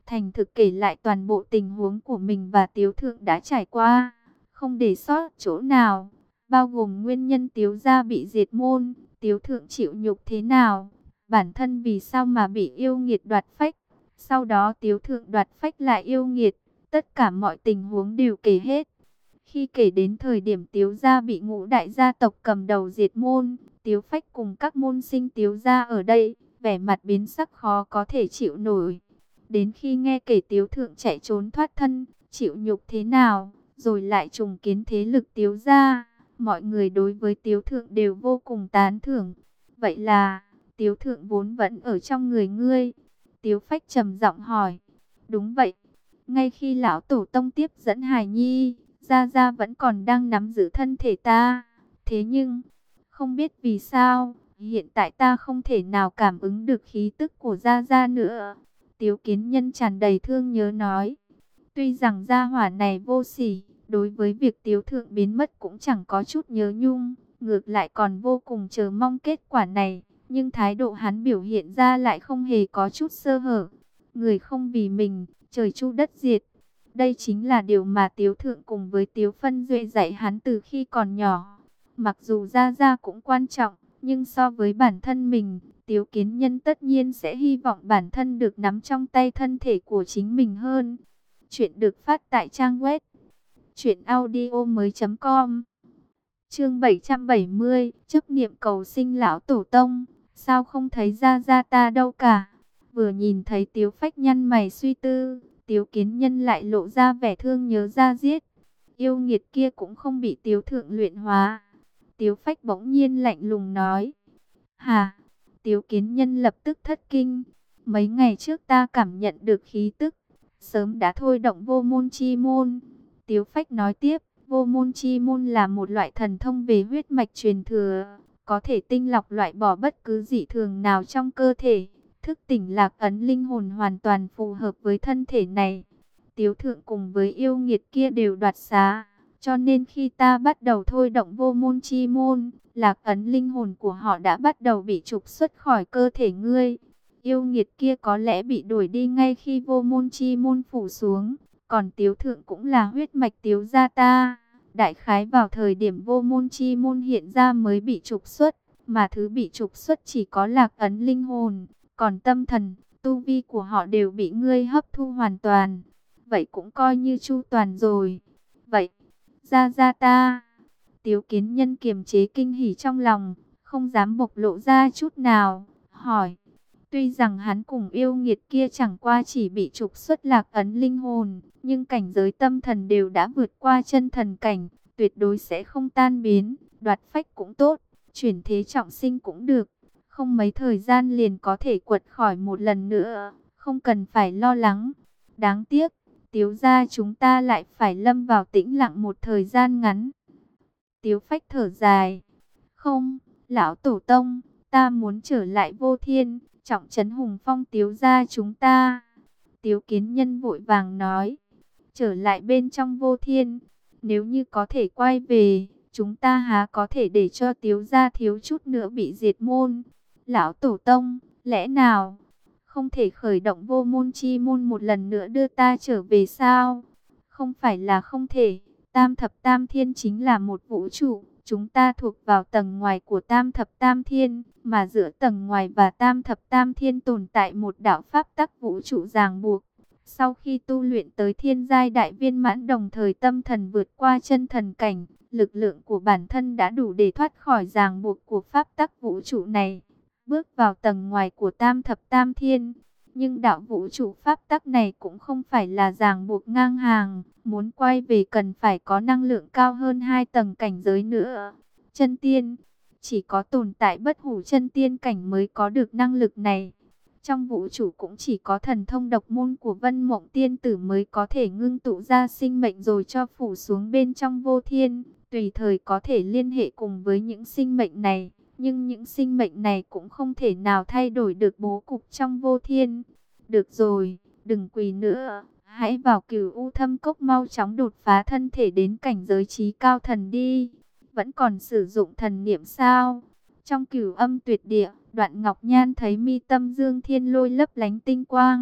thành thực kể lại toàn bộ tình huống của mình và Tiếu Thượng đã trải qua, không để sót chỗ nào, bao gồm nguyên nhân Tiếu gia bị diệt môn, Tiếu Thượng chịu nhục thế nào, bản thân vì sao mà bị yêu nghiệt đoạt phách, sau đó Tiếu Thượng đoạt phách lại yêu nghiệt, tất cả mọi tình huống đều kể hết. Khi kể đến thời điểm Tiếu gia bị ngũ đại gia tộc cầm đầu diệt môn, Tiếu Phách cùng các môn sinh Tiếu gia ở đây, vẻ mặt biến sắc khó có thể chịu nổi. Đến khi nghe kể Tiếu Thượng chạy trốn thoát thân, chịu nhục thế nào, rồi lại trùng kiến thế lực Tiếu gia, mọi người đối với Tiếu Thượng đều vô cùng tán thưởng. Vậy là, Tiếu Thượng vốn vẫn ở trong người ngươi? Tiếu Phách trầm giọng hỏi. Đúng vậy. Ngay khi lão tổ tông tiếp dẫn Hải Nhi, Gia Gia vẫn còn đang nắm giữ thân thể ta. Thế nhưng, không biết vì sao, hiện tại ta không thể nào cảm ứng được khí tức của Gia Gia nữa. Tiếu Kiến Nhân tràn đầy thương nhớ nói. Tuy rằng gia hỏa này vô sỉ, đối với việc Tiếu Thượng biến mất cũng chẳng có chút nhớ nhung, ngược lại còn vô cùng chờ mong kết quả này. Nhưng thái độ hắn biểu hiện ra lại không hề có chút sơ hở. Người không vì mình, trời chu đất diệt. Đây chính là điều mà Tiếu Thượng cùng với Tiếu Phân Duệ dạy hắn từ khi còn nhỏ. Mặc dù Gia Gia cũng quan trọng, nhưng so với bản thân mình, Tiếu Kiến Nhân tất nhiên sẽ hy vọng bản thân được nắm trong tay thân thể của chính mình hơn. Chuyện được phát tại trang web truyện audio mới chấm com. Chương bảy trăm bảy mươi, chấp niệm cầu sinh lão tổ tông, sao không thấy Gia Gia ta đâu cả. Vừa nhìn thấy Tiếu Phách nhăn mày suy tư, Tiếu Kiến Nhân lại lộ ra vẻ thương nhớ Gia Diết. Yêu nghiệt kia cũng không bị Tiếu Thượng luyện hóa. Tiếu Phách bỗng nhiên lạnh lùng nói. Hà, Tiếu Kiến Nhân lập tức thất kinh. Mấy ngày trước ta cảm nhận được khí tức, sớm đã thôi động vô môn chi môn. Tiếu Phách nói tiếp, vô môn chi môn là một loại thần thông về huyết mạch truyền thừa, có thể tinh lọc loại bỏ bất cứ dị thường nào trong cơ thể. Thức tỉnh lạc ấn linh hồn hoàn toàn phù hợp với thân thể này. Tiếu Thượng cùng với yêu nghiệt kia đều đoạt xá, cho nên khi ta bắt đầu thôi động vô môn chi môn, lạc ấn linh hồn của họ đã bắt đầu bị trục xuất khỏi cơ thể ngươi. Yêu nghiệt kia có lẽ bị đuổi đi ngay khi vô môn chi môn phủ xuống, còn Tiếu Thượng cũng là huyết mạch Tiếu gia ta. Đại khái vào thời điểm vô môn chi môn hiện ra mới bị trục xuất, mà thứ bị trục xuất chỉ có lạc ấn linh hồn, còn tâm thần, tu vi của họ đều bị ngươi hấp thu hoàn toàn. Vậy cũng coi như chu toàn rồi. Vậy, Gia Gia ta. Tiếu Kiến Nhân kiềm chế kinh hỉ trong lòng, không dám bộc lộ ra chút nào, hỏi. Tuy rằng hắn cùng yêu nghiệt kia chẳng qua chỉ bị trục xuất lạc ấn linh hồn, nhưng cảnh giới tâm thần đều đã vượt qua chân thần cảnh, tuyệt đối sẽ không tan biến, đoạt phách cũng tốt, chuyển thế trọng sinh cũng được. Không mấy thời gian liền có thể quật khỏi một lần nữa, không cần phải lo lắng. Đáng tiếc, Tiếu gia chúng ta lại phải lâm vào tĩnh lặng một thời gian ngắn. Tiếu Phách thở dài. Không, lão tổ tông, ta muốn trở lại vô thiên, trọng trấn hùng phong Tiếu gia chúng ta. Tiếu Kiến Nhân vội vàng nói. Trở lại bên trong vô thiên, nếu như có thể quay về, chúng ta há có thể để cho Tiếu gia thiếu chút nữa bị diệt môn. Lão tổ tông, lẽ nào không thể khởi động vô môn chi môn một lần nữa đưa ta trở về sao? Không phải là không thể, tam thập tam thiên chính là một vũ trụ, chúng ta thuộc vào tầng ngoài của tam thập tam thiên, mà giữa tầng ngoài và tam thập tam thiên tồn tại một đạo pháp tắc vũ trụ ràng buộc. Sau khi tu luyện tới thiên giai đại viên mãn, đồng thời tâm thần vượt qua chân thần cảnh, lực lượng của bản thân đã đủ để thoát khỏi ràng buộc của pháp tắc vũ trụ này, bước vào tầng ngoài của tam thập tam thiên. Nhưng đạo vũ trụ pháp tắc này cũng không phải là ràng buộc ngang hàng, muốn quay về cần phải có năng lượng cao hơn hai tầng cảnh giới nữa. Chân tiên, chỉ có tồn tại bất hủ chân tiên cảnh mới có được năng lực này. Trong vũ trụ cũng chỉ có thần thông độc môn của Vân Mộng Tiên Tử mới có thể ngưng tụ ra sinh mệnh rồi cho phủ xuống bên trong vô thiên, tùy thời có thể liên hệ cùng với những sinh mệnh này. Nhưng những sinh mệnh này cũng không thể nào thay đổi được bố cục trong vô thiên. Được rồi, đừng quỳ nữa, hãy vào Cửu U Thâm Cốc mau chóng đột phá thân thể đến cảnh giới trí cao thần đi. Vẫn còn sử dụng thần niệm sao? Trong Cửu Âm Tuyệt Địa, Đoạn Ngọc Nhan thấy mi tâm Dương Thiên Lôi lấp lánh tinh quang,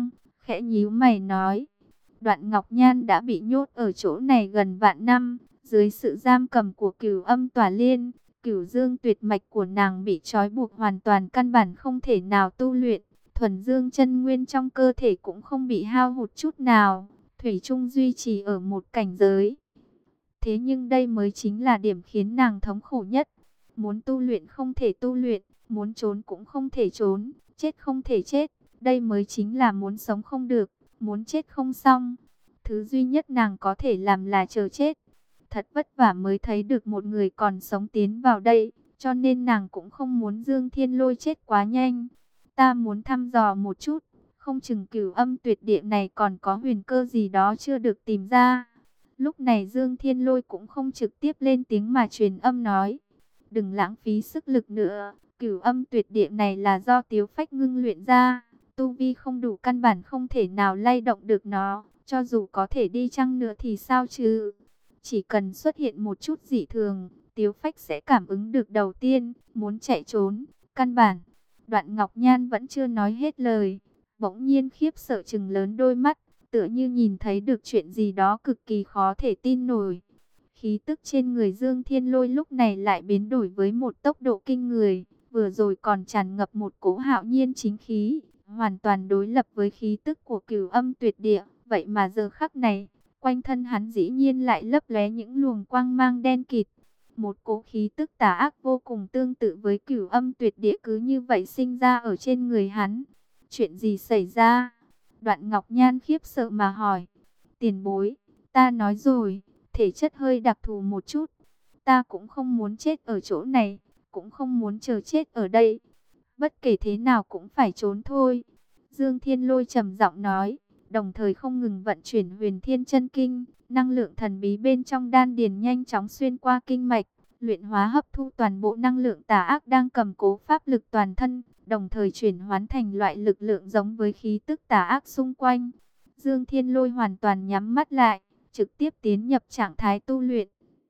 khẽ nhíu mày nói. Đoạn Ngọc Nhan đã bị nhốt ở chỗ này gần vạn năm, dưới sự giam cầm của Cửu Âm Tỏa Liên, Cửu Dương tuyệt mạch của nàng bị trói buộc hoàn toàn, căn bản không thể nào tu luyện. Thuần Dương chân nguyên trong cơ thể cũng không bị hao hụt chút nào, thủy chung duy trì ở một cảnh giới. Thế nhưng đây mới chính là điểm khiến nàng thống khổ nhất. Muốn tu luyện không thể tu luyện, muốn trốn cũng không thể trốn, chết không thể chết. Đây mới chính là muốn sống không được, muốn chết không xong. Thứ duy nhất nàng có thể làm là chờ chết. Thật vất vả mới thấy được một người còn sống tiến vào đây, cho nên nàng cũng không muốn Dương Thiên Lôi chết quá nhanh. Ta muốn thăm dò một chút, không chừng Cửu Âm tuyệt địa này còn có huyền cơ gì đó chưa được tìm ra. Lúc này Dương Thiên Lôi cũng không trực tiếp lên tiếng mà truyền âm nói. Đừng lãng phí sức lực nữa, Cửu Âm tuyệt địa này là do Tiếu Phách ngưng luyện ra. Tu vi không đủ, căn bản không thể nào lay động được nó, cho dù có thể đi chăng nữa thì sao chứ. Chỉ cần xuất hiện một chút dị thường, Tiếu Phách sẽ cảm ứng được đầu tiên, muốn chạy trốn, căn bản. Đoạn Ngọc Nhan vẫn chưa nói hết lời, bỗng nhiên khiếp sợ trừng lớn đôi mắt, tựa như nhìn thấy được chuyện gì đó cực kỳ khó thể tin nổi. Khí tức trên người Dương Thiên Lôi lúc này lại biến đổi với một tốc độ kinh người, vừa rồi còn tràn ngập một cỗ hạo nhiên chính khí, hoàn toàn đối lập với khí tức của Cửu Âm tuyệt địa. Vậy mà giờ khắc này, quanh thân hắn dĩ nhiên lại lấp lóe những luồng quang mang đen kịt. Một cỗ khí tức tà ác vô cùng tương tự với Cửu Âm tuyệt địa cứ như vậy sinh ra ở trên người hắn. Chuyện gì xảy ra? Đoạn Ngọc Nhan khiếp sợ mà hỏi. Tiền bối, ta nói rồi, thể chất hơi đặc thù một chút. Ta cũng không muốn chết ở chỗ này, cũng không muốn chờ chết ở đây. Bất kể thế nào cũng phải trốn thôi. Dương Thiên Lôi trầm giọng nói, đồng thời không ngừng vận chuyển Huyền Thiên Chân Kinh, năng lượng thần bí bên trong đan điền nhanh chóng xuyên qua kinh mạch, luyện hóa hấp thu toàn bộ năng lượng tà ác đang cầm cố pháp lực toàn thân, đồng thời chuyển hóa thành loại lực lượng giống với khí tức tà ác xung quanh. Dương Thiên Lôi hoàn toàn nhắm mắt lại, trực tiếp tiến nhập trạng thái tu luyện.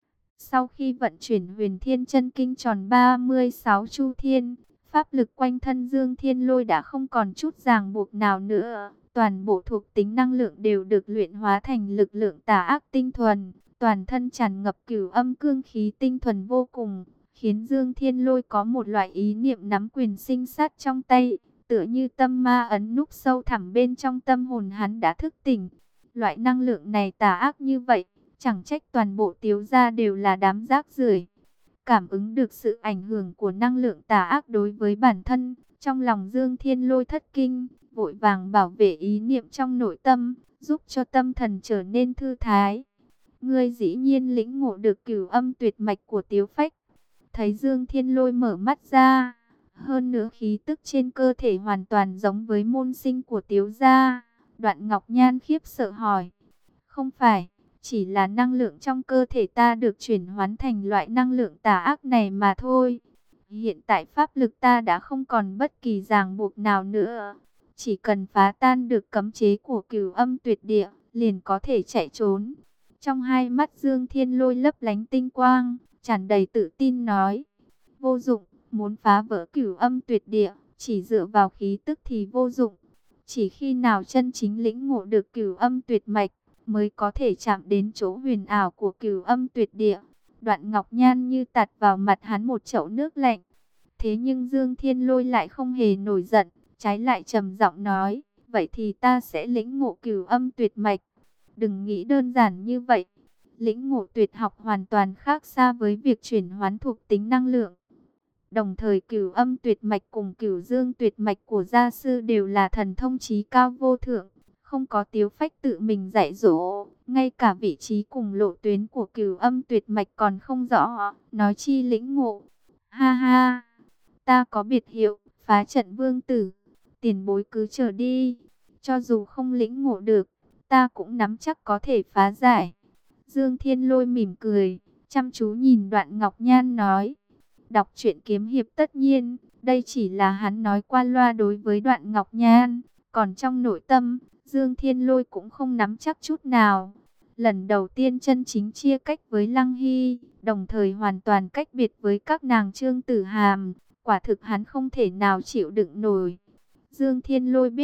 Sau khi vận chuyển Huyền Thiên Chân Kinh tròn ba mươi sáu chu thiên, pháp lực quanh thân Dương Thiên Lôi đã không còn chút ràng buộc nào nữa. Toàn bộ thuộc tính năng lượng đều được luyện hóa thành lực lượng tà ác tinh thuần. Toàn thân tràn ngập Cửu Âm cương khí tinh thuần vô cùng, khiến Dương Thiên Lôi có một loại ý niệm nắm quyền sinh sát trong tay. Tựa như tâm ma ấn núp sâu thẳm bên trong tâm hồn hắn đã thức tỉnh. Loại năng lượng này tà ác như vậy, chẳng trách toàn bộ Tiếu gia đều là đám rác rưởi. Cảm ứng được sự ảnh hưởng của năng lượng tà ác đối với bản thân, trong lòng Dương Thiên Lôi thất kinh, vội vàng bảo vệ ý niệm trong nội tâm, giúp cho tâm thần trở nên thư thái. Ngươi dĩ nhiên lĩnh ngộ được Cửu Âm tuyệt mạch của Tiếu Phách. Thấy Dương Thiên Lôi mở mắt ra, hơn nữa khí tức trên cơ thể hoàn toàn giống với môn sinh của Tiếu gia. Đoạn Ngọc Nhan khiếp sợ hỏi, không phải, chỉ là năng lượng trong cơ thể ta được chuyển hóa thành loại năng lượng tà ác này mà thôi. Hiện tại pháp lực ta đã không còn bất kỳ ràng buộc nào nữa. Chỉ cần phá tan được cấm chế của Cửu Âm tuyệt địa, liền có thể chạy trốn. Trong hai mắt Dương Thiên Lôi lấp lánh tinh quang, tràn đầy tự tin nói. Vô dụng, muốn phá vỡ Cửu Âm tuyệt địa, chỉ dựa vào khí tức thì vô dụng. Chỉ khi nào chân chính lĩnh ngộ được Cửu Âm tuyệt mạch, mới có thể chạm đến chỗ huyền ảo của Cửu Âm tuyệt địa. Đoạn Ngọc Nhan như tạt vào mặt hắn một chậu nước lạnh. Thế nhưng Dương Thiên Lôi lại không hề nổi giận, trái lại trầm giọng nói, vậy thì ta sẽ lĩnh ngộ Cửu Âm tuyệt mạch. Đừng nghĩ đơn giản như vậy. Lĩnh ngộ tuyệt học hoàn toàn khác xa với việc chuyển hóa thuộc tính năng lượng. Đồng thời Cửu Âm tuyệt mạch cùng Cửu Dương tuyệt mạch của gia sư đều là thần thông chí cao vô thượng. Không có Tiếu Phách tự mình dạy dỗ, ngay cả vị trí cùng lộ tuyến của Cửu Âm tuyệt mạch còn không rõ, nói chi lĩnh ngộ. Ha ha, ta có biệt hiệu, phá trận vương tử, tiền bối cứ chờ đi, cho dù không lĩnh ngộ được, ta cũng nắm chắc có thể phá giải. Dương Thiên Lôi mỉm cười, chăm chú nhìn Đoạn Ngọc Nhan nói, đọc truyện kiếm hiệp tất nhiên, đây chỉ là hắn nói qua loa đối với Đoạn Ngọc Nhan, còn trong nội tâm, Dương Thiên Lôi cũng không nắm chắc chút nào. Lần đầu tiên chân chính chia cách với Lăng Hy, đồng thời hoàn toàn cách biệt với các nàng Trương Tử Hàm, quả thực hắn không thể nào chịu đựng nổi. Dương Thiên Lôi biết,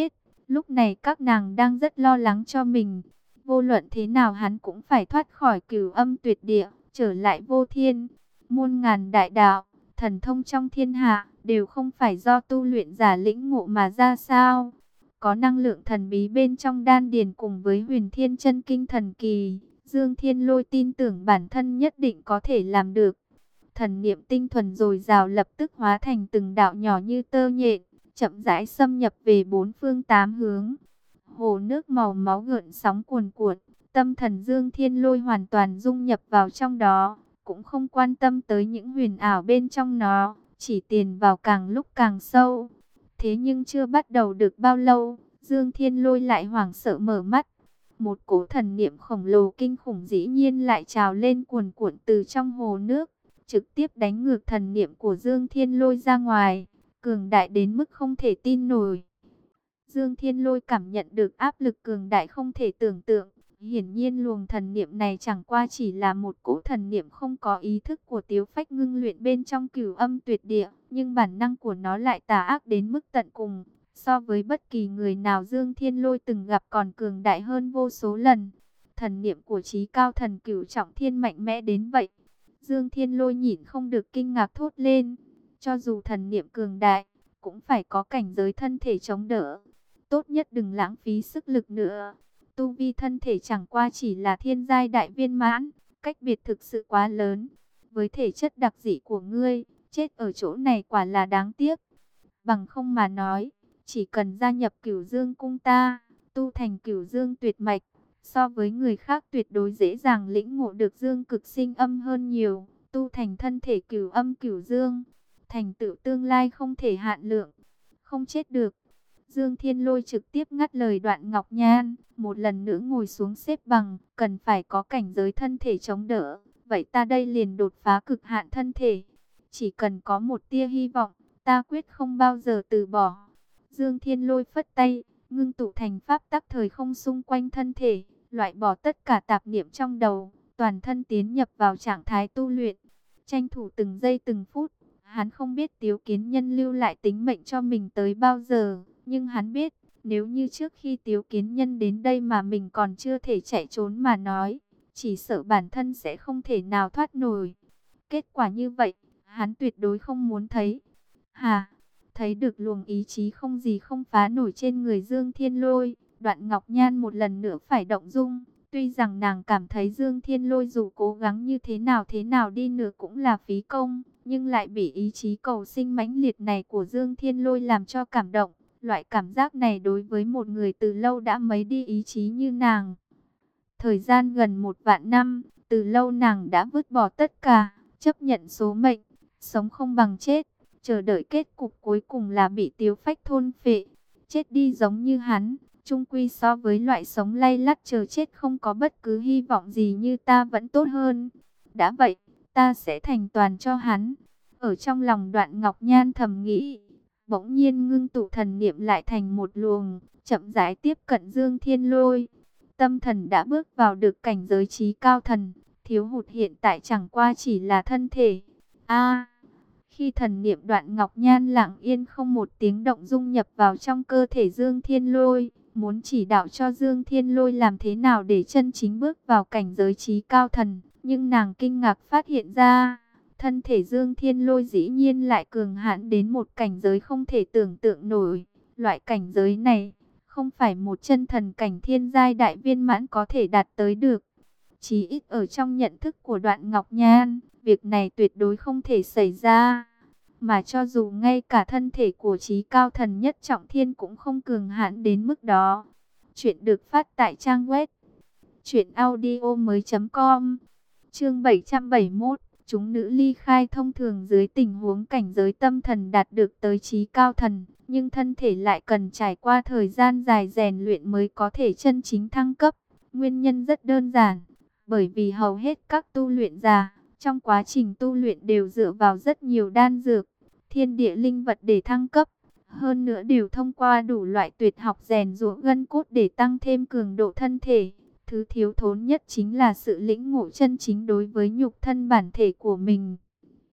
Lúc này các nàng đang rất lo lắng cho mình. Vô luận thế nào hắn cũng phải thoát khỏi cửu âm tuyệt địa, trở lại vô thiên. Muôn ngàn đại đạo, thần thông trong thiên hạ, đều không phải do tu luyện giả lĩnh ngộ mà ra sao. Có năng lượng thần bí bên trong đan điền cùng với huyền thiên chân kinh thần kỳ. Dương Thiên Lôi tin tưởng bản thân nhất định có thể làm được. Thần niệm tinh thuần dồi dào lập tức hóa thành từng đạo nhỏ như tơ nhện, chậm rãi xâm nhập về bốn phương tám hướng. Hồ nước màu máu gợn sóng cuồn cuộn, tâm thần Dương Thiên Lôi hoàn toàn dung nhập vào trong đó, cũng không quan tâm tới những huyền ảo bên trong nó, chỉ tiền vào càng lúc càng sâu. Thế nhưng chưa bắt đầu được bao lâu, Dương Thiên Lôi lại hoảng sợ mở mắt. Một cỗ thần niệm khổng lồ kinh khủng dĩ nhiên lại trào lên cuồn cuộn từ trong hồ nước, trực tiếp đánh ngược thần niệm của Dương Thiên Lôi ra ngoài, cường đại đến mức không thể tin nổi. Dương Thiên Lôi cảm nhận được áp lực cường đại không thể tưởng tượng. Hiển nhiên luồng thần niệm này chẳng qua chỉ là một cỗ thần niệm không có ý thức của Tiếu Phách ngưng luyện bên trong cửu âm tuyệt địa, nhưng bản năng của nó lại tà ác đến mức tận cùng. So với bất kỳ người nào Dương Thiên Lôi từng gặp còn cường đại hơn vô số lần. Thần niệm của chí cao thần cửu trọng thiên mạnh mẽ đến vậy. Dương Thiên Lôi nhịn không được kinh ngạc thốt lên. Cho dù thần niệm cường đại, cũng phải có cảnh giới thân thể chống đỡ. Tốt nhất đừng lãng phí sức lực nữa. Tu vi thân thể chẳng qua chỉ là thiên giai đại viên mãn, cách biệt thực sự quá lớn. Với thể chất đặc dị của ngươi, chết ở chỗ này quả là đáng tiếc. Bằng không mà nói, chỉ cần gia nhập Cửu Dương cung ta, tu thành Cửu Dương tuyệt mạch, so với người khác tuyệt đối dễ dàng lĩnh ngộ được dương cực sinh âm hơn nhiều, tu thành thân thể Cửu Âm Cửu Dương, thành tựu tương lai không thể hạn lượng, không chết được. Dương Thiên Lôi trực tiếp ngắt lời Đoạn Ngọc Nhan, một lần nữa ngồi xuống xếp bằng, cần phải có cảnh giới thân thể chống đỡ, vậy ta đây liền đột phá cực hạn thân thể, chỉ cần có một tia hy vọng, ta quyết không bao giờ từ bỏ. Dương Thiên Lôi phất tay, ngưng tụ thành pháp tắc thời không xung quanh thân thể, loại bỏ tất cả tạp niệm trong đầu, toàn thân tiến nhập vào trạng thái tu luyện, tranh thủ từng giây từng phút. Hắn không biết Tiếu Kiến Nhân lưu lại tính mệnh cho mình tới bao giờ, nhưng hắn biết, nếu như trước khi Tiếu Kiến Nhân đến đây mà mình còn chưa thể chạy trốn mà nói, chỉ sợ bản thân sẽ không thể nào thoát nổi. Kết quả như vậy, hắn tuyệt đối không muốn thấy. Hà, thấy được luồng ý chí không gì không phá nổi trên người Dương Thiên Lôi, Đoạn Ngọc Nhan một lần nữa phải động dung. Tuy rằng nàng cảm thấy Dương Thiên Lôi dù cố gắng như thế nào thế nào đi nữa cũng là phí công, nhưng lại bị ý chí cầu sinh mãnh liệt này của Dương Thiên Lôi làm cho cảm động. Loại cảm giác này đối với một người từ lâu đã mấy đi ý chí như nàng. Thời gian gần một vạn năm, từ lâu nàng đã vứt bỏ tất cả, chấp nhận số mệnh, sống không bằng chết, chờ đợi kết cục cuối cùng là bị Tiếu Phách thôn phệ, chết đi giống như hắn. Chung quy so với loại sống lay lắt chờ chết không có bất cứ hy vọng gì như ta vẫn tốt hơn. Đã vậy, ta sẽ thành toàn cho hắn. Ở trong lòng Đoạn Ngọc Nhan thầm nghĩ, bỗng nhiên ngưng tụ thần niệm lại thành một luồng, chậm rãi tiếp cận Dương Thiên Lôi. Tâm thần đã bước vào được cảnh giới trí cao thần, thiếu hụt hiện tại chẳng qua chỉ là thân thể. A, khi thần niệm Đoạn Ngọc Nhan lặng yên không một tiếng động dung nhập vào trong cơ thể Dương Thiên Lôi, muốn chỉ đạo cho Dương Thiên Lôi làm thế nào để chân chính bước vào cảnh giới trí cao thần, nhưng nàng kinh ngạc phát hiện ra, thân thể Dương Thiên Lôi dĩ nhiên lại cường hãn đến một cảnh giới không thể tưởng tượng nổi. Loại cảnh giới này, không phải một chân thần cảnh thiên giai đại viên mãn có thể đạt tới được. Chí ít ở trong nhận thức của Đoạn Ngọc Nhan, việc này tuyệt đối không thể xảy ra. Mà cho dù ngay cả thân thể của chí cao thần nhất trọng thiên cũng không cường hãn đến mức đó. Chuyện được phát tại trang web truyện audio mới chấm com. Chương bảy trăm bảy mươi mốt, chúng nữ ly khai. Thông thường dưới tình huống cảnh giới tâm thần đạt được tới chí cao thần, nhưng thân thể lại cần trải qua thời gian dài rèn luyện mới có thể chân chính thăng cấp. Nguyên nhân rất đơn giản, bởi vì hầu hết các tu luyện giả trong quá trình tu luyện đều dựa vào rất nhiều đan dược, thiên địa linh vật để thăng cấp. Hơn nữa đều thông qua đủ loại tuyệt học rèn giũa gân cốt để tăng thêm cường độ thân thể. Thứ thiếu thốn nhất chính là sự lĩnh ngộ chân chính đối với nhục thân bản thể của mình.